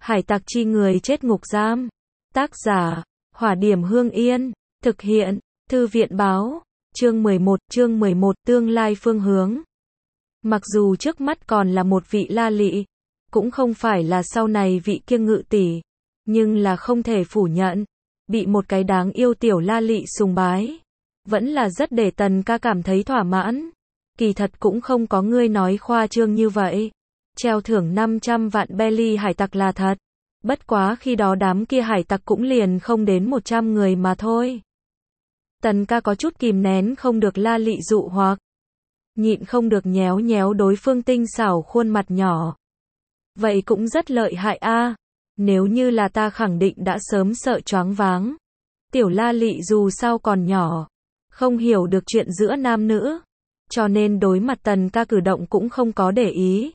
Hải tặc chi người chết ngục giam. Tác giả, Hỏa Điểm Hương Yên. Thực hiện, Thư viện báo. Chương 11, tương lai phương hướng. Mặc dù trước mắt còn là một vị la lị, cũng không phải là sau này vị kia ngự tỷ, nhưng là không thể phủ nhận, bị một cái đáng yêu tiểu la lị sùng bái, vẫn là rất để Tần ca cảm thấy thỏa mãn. Kỳ thật cũng không có ngươi nói khoa trương như vậy. Treo thưởng 500 vạn belly hải tặc là thật. Bất quá khi đó đám kia hải tặc cũng liền không đến 100 người mà thôi. Tần ca có chút kìm nén không được la lị dụ hoặc, nhịn không được nhéo nhéo đối phương tinh xảo khuôn mặt nhỏ. Vậy cũng rất lợi hại a. Nếu như là ta khẳng định đã sớm sợ choáng váng. Tiểu la lị dù sao còn nhỏ, không hiểu được chuyện giữa nam nữ, cho nên đối mặt Tần ca cử động cũng không có để ý.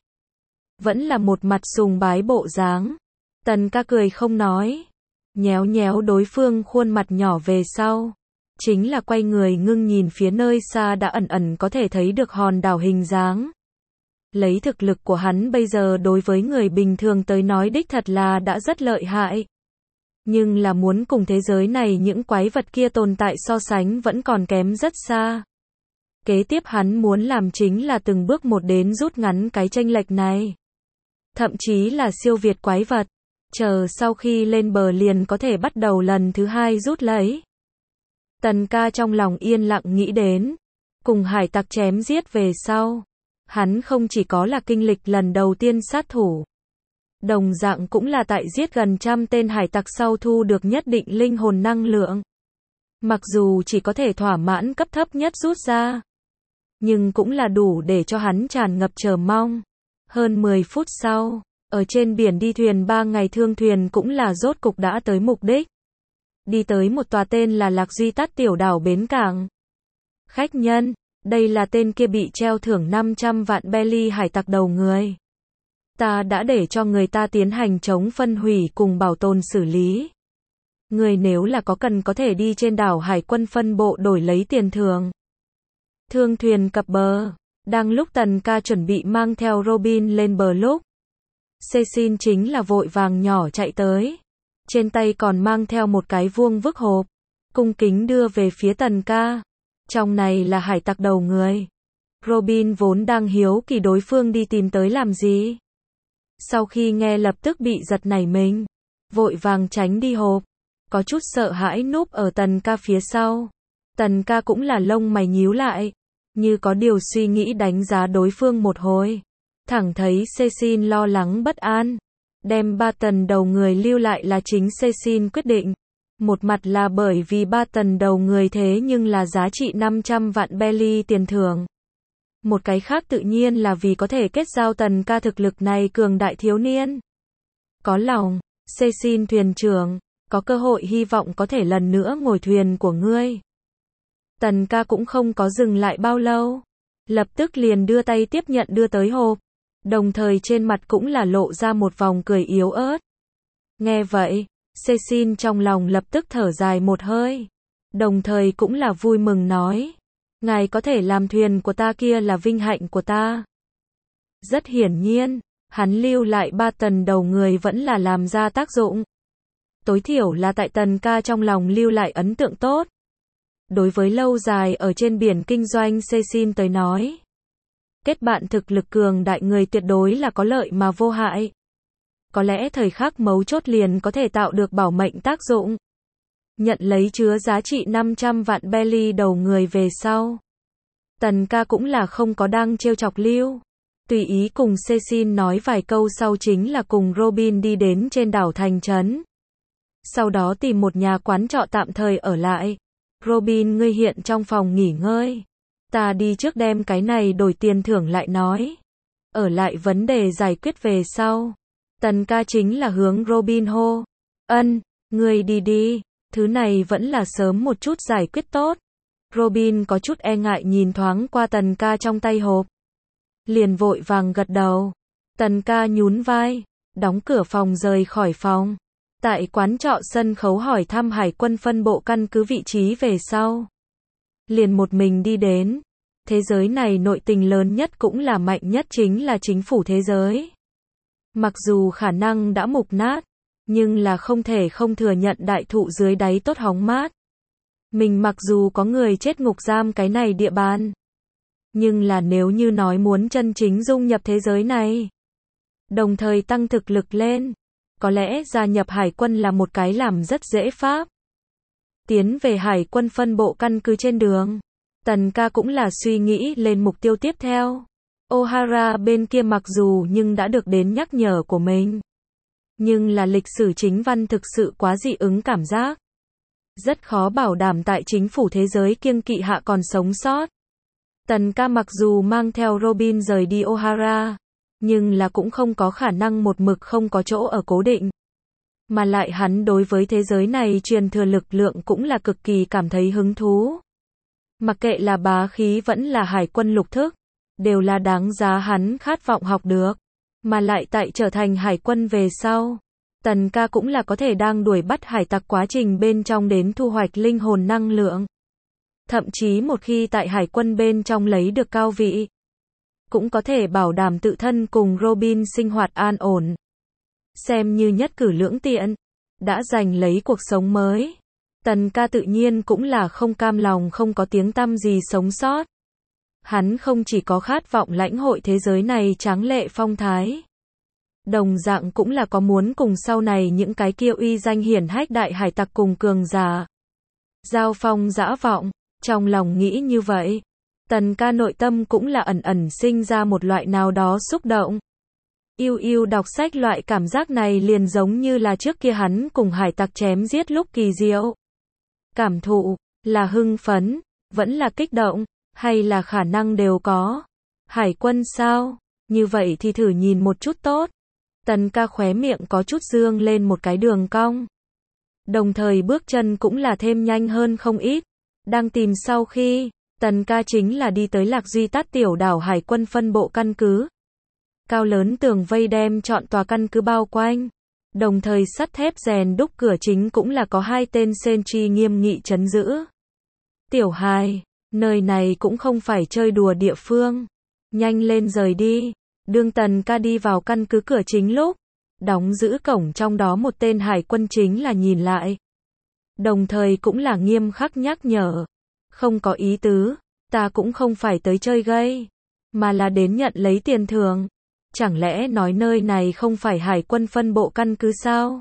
Vẫn là một mặt sùng bái bộ dáng. Tần ca cười không nói, nhéo nhéo đối phương khuôn mặt nhỏ về sau, chính là quay người ngưng nhìn phía nơi xa đã ẩn ẩn có thể thấy được hòn đảo hình dáng. Lấy thực lực của hắn bây giờ đối với người bình thường tới nói đích thật là đã rất lợi hại. Nhưng là muốn cùng thế giới này những quái vật kia tồn tại so sánh vẫn còn kém rất xa. Kế tiếp hắn muốn làm chính là từng bước một đến rút ngắn cái chênh lệch này. Thậm chí là siêu việt quái vật. Chờ sau khi lên bờ liền có thể bắt đầu lần thứ hai rút lấy. Tần ca trong lòng yên lặng nghĩ đến. Cùng hải tặc chém giết về sau. Hắn không chỉ có là kinh lịch lần đầu tiên sát thủ. Đồng dạng cũng là tại giết gần 100 tên hải tặc sau thu được nhất định linh hồn năng lượng. Mặc dù chỉ có thể thỏa mãn cấp thấp nhất rút ra, nhưng cũng là đủ để cho hắn tràn ngập chờ mong. Hơn 10 phút sau, ở trên biển đi thuyền 3 ngày thương thuyền cũng là rốt cục đã tới mục đích. Đi tới một tòa tên là Lạc Duy Tát tiểu đảo bến cảng. Khách nhân, đây là tên kia bị treo thưởng 500 vạn belly hải tặc đầu người. Ta đã để cho người ta tiến hành chống phân hủy cùng bảo tồn xử lý. Người nếu là có cần có thể đi trên đảo hải quân phân bộ đổi lấy tiền thưởng. Thương thuyền cập bờ. Đang lúc Tần ca chuẩn bị mang theo Robin lên bờ lúc, Cecil chính là vội vàng nhỏ chạy tới. Trên tay còn mang theo một cái vuông vức hộp, cung kính đưa về phía Tần ca. Trong này là hải tặc đầu người. Robin vốn đang hiếu kỳ đối phương đi tìm tới làm gì. Sau khi nghe lập tức bị giật nảy mình, vội vàng tránh đi hộp, có chút sợ hãi núp ở Tần ca phía sau. Tần ca cũng là lông mày nhíu lại, như có điều suy nghĩ đánh giá đối phương một hồi. Thẳng thấy Cecil lo lắng bất an. Đem 3 tần đầu người lưu lại là chính Cecil quyết định. Một mặt là bởi vì 3 tần đầu người thế nhưng là giá trị 500 vạn belly tiền thưởng. Một cái khác tự nhiên là vì có thể kết giao Tần ca thực lực này cường đại thiếu niên. Có lòng, Cecil thuyền trưởng, có cơ hội hy vọng có thể lần nữa ngồi thuyền của ngươi. Tần ca cũng không có dừng lại bao lâu, lập tức liền đưa tay tiếp nhận đưa tới hộp, đồng thời trên mặt cũng là lộ ra một vòng cười yếu ớt. Nghe vậy, Cecil trong lòng lập tức thở dài một hơi, đồng thời cũng là vui mừng nói, ngài có thể làm thuyền của ta kia là vinh hạnh của ta. Rất hiển nhiên, hắn lưu lại 3 tần đầu người vẫn là làm ra tác dụng. Tối thiểu là tại Tần ca trong lòng lưu lại ấn tượng tốt. Đối với lâu dài ở trên biển kinh doanh Cecil tới nói, kết bạn thực lực cường đại người tuyệt đối là có lợi mà vô hại. Có lẽ thời khắc mấu chốt liền có thể tạo được bảo mệnh tác dụng. Nhận lấy chứa giá trị 500 vạn belly đầu người về sau. Tần ca cũng là không có đang trêu chọc lưu. Tùy ý cùng Cecil nói vài câu sau chính là cùng Robin đi đến trên đảo thành trấn. Sau đó tìm một nhà quán trọ tạm thời ở lại. Robin ngươi hiện trong phòng nghỉ ngơi. Ta đi trước đem cái này đổi tiền thưởng lại nói. Ở lại vấn đề giải quyết về sau. Tần ca chính là hướng Robin hô. Ân, ngươi đi đi. Thứ này vẫn là sớm một chút giải quyết tốt. Robin có chút e ngại nhìn thoáng qua Tần ca trong tay hộp. Liền vội vàng gật đầu. Tần ca nhún vai, đóng cửa phòng rời khỏi phòng. Tại quán trọ sân khấu hỏi thăm hải quân phân bộ căn cứ vị trí về sau. Liền một mình đi đến. Thế giới này nội tình lớn nhất cũng là mạnh nhất chính là chính phủ thế giới. Mặc dù khả năng đã mục nát, nhưng là không thể không thừa nhận đại thụ dưới đáy tốt hóng mát. Mình mặc dù có người chết ngục giam cái này địa bàn, nhưng là nếu như nói muốn chân chính dung nhập thế giới này, đồng thời tăng thực lực lên, có lẽ gia nhập hải quân là một cái làm rất dễ pháp. Tiến về hải quân phân bộ căn cứ trên đường, Tần ca cũng là suy nghĩ lên mục tiêu tiếp theo. O'Hara bên kia mặc dù nhưng đã được đến nhắc nhở của mình, nhưng là lịch sử chính văn thực sự quá dị ứng cảm giác. Rất khó bảo đảm tại chính phủ thế giới kiêng kỵ hạ còn sống sót. Tần ca mặc dù mang theo Robin rời đi O'Hara, nhưng là cũng không có khả năng một mực không có chỗ ở cố định. Mà lại hắn đối với thế giới này truyền thừa lực lượng cũng là cực kỳ cảm thấy hứng thú. Mặc kệ là bá khí vẫn là hải quân lục thức, đều là đáng giá hắn khát vọng học được. Mà lại tại trở thành hải quân về sau, Tần ca cũng là có thể đang đuổi bắt hải tặc quá trình bên trong đến thu hoạch linh hồn năng lượng. Thậm chí một khi tại hải quân bên trong lấy được cao vị, cũng có thể bảo đảm tự thân cùng Robin sinh hoạt an ổn. Xem như nhất cử lưỡng tiện, đã giành lấy cuộc sống mới. Tần ca tự nhiên cũng là không cam lòng không có tiếng tăm gì sống sót. Hắn không chỉ có khát vọng lãnh hội thế giới này tráng lệ phong thái, đồng dạng cũng là có muốn cùng sau này những cái kia uy danh hiển hách đại hải tặc cùng cường giả giao phong dã vọng. Trong lòng nghĩ như vậy, Tần ca nội tâm cũng là ẩn ẩn sinh ra một loại nào đó xúc động. Yêu đọc sách loại cảm giác này liền giống như là trước kia hắn cùng hải tặc chém giết lúc kỳ diệu. Cảm thụ, là hưng phấn, vẫn là kích động, hay là khả năng đều có. Hải quân sao? Như vậy thì thử nhìn một chút tốt. Tần ca khóe miệng có chút dương lên một cái đường cong. Đồng thời bước chân cũng là thêm nhanh hơn không ít. Đang tìm sau khi, Tần ca chính là đi tới Lạc Duy Tát tiểu đảo hải quân phân bộ căn cứ. Cao lớn tường vây đem trọn tòa căn cứ bao quanh. Đồng thời sắt thép rèn đúc cửa chính cũng là có 2 tên sentry nghiêm nghị trấn giữ. Tiểu hài, nơi này cũng không phải chơi đùa địa phương. Nhanh lên rời đi. Đương Tần ca đi vào căn cứ cửa chính lúc, đóng giữ cổng trong đó một tên hải quân chính là nhìn lại. Đồng thời cũng là nghiêm khắc nhắc nhở. Không có ý tứ, ta cũng không phải tới chơi gây, mà là đến nhận lấy tiền thưởng. Chẳng lẽ nói nơi này không phải hải quân phân bộ căn cứ sao?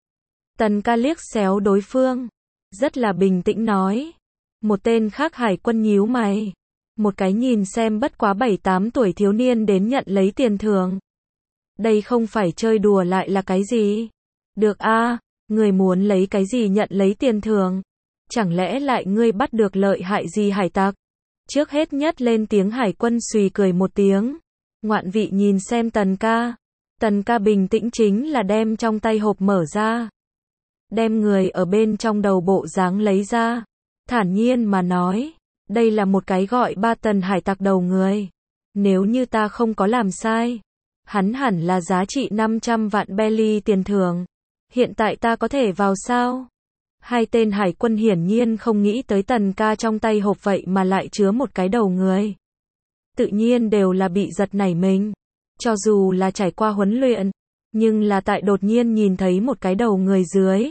Tần ca liếc xéo đối phương, rất là bình tĩnh nói. Một tên khác hải quân nhíu mày. Một cái nhìn xem bất quá 7-8 tuổi thiếu niên đến nhận lấy tiền thưởng. Đây không phải chơi đùa lại là cái gì? Được a, người muốn lấy cái gì nhận lấy tiền thưởng? Chẳng lẽ lại ngươi bắt được lợi hại gì hải tặc? Trước hết nhất lên tiếng hải quân xùy cười một tiếng. Ngoạn vị nhìn xem Tần ca. Tần ca bình tĩnh chính là đem trong tay hộp mở ra. Đem người ở bên trong đầu bộ dáng lấy ra. Thản nhiên mà nói. Đây là một cái gọi 3 tần hải tặc đầu người. Nếu như ta không có làm sai, hắn hẳn là giá trị 500 vạn belly tiền thưởng. Hiện tại ta có thể vào sao? 2 tên hải quân hiển nhiên không nghĩ tới Tần ca trong tay hộp vậy mà lại chứa một cái đầu người. Tự nhiên đều là bị giật nảy mình. Cho dù là trải qua huấn luyện, nhưng là tại đột nhiên nhìn thấy một cái đầu người dưới,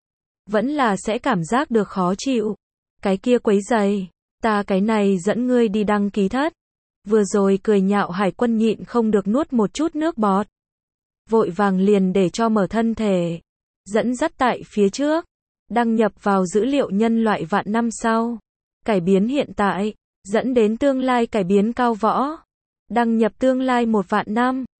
vẫn là sẽ cảm giác được khó chịu. Cái kia quấy rầy, ta cái này dẫn ngươi đi đăng ký thất. Vừa rồi cười nhạo hải quân nhịn không được nuốt một chút nước bọt. Vội vàng liền để cho mở thân thể. Dẫn dắt tại phía trước. Đăng nhập vào dữ liệu nhân loại vạn năm sau. Cải biến hiện tại. Dẫn đến tương lai cải biến cao võ. Đăng nhập tương lai 1 vạn năm.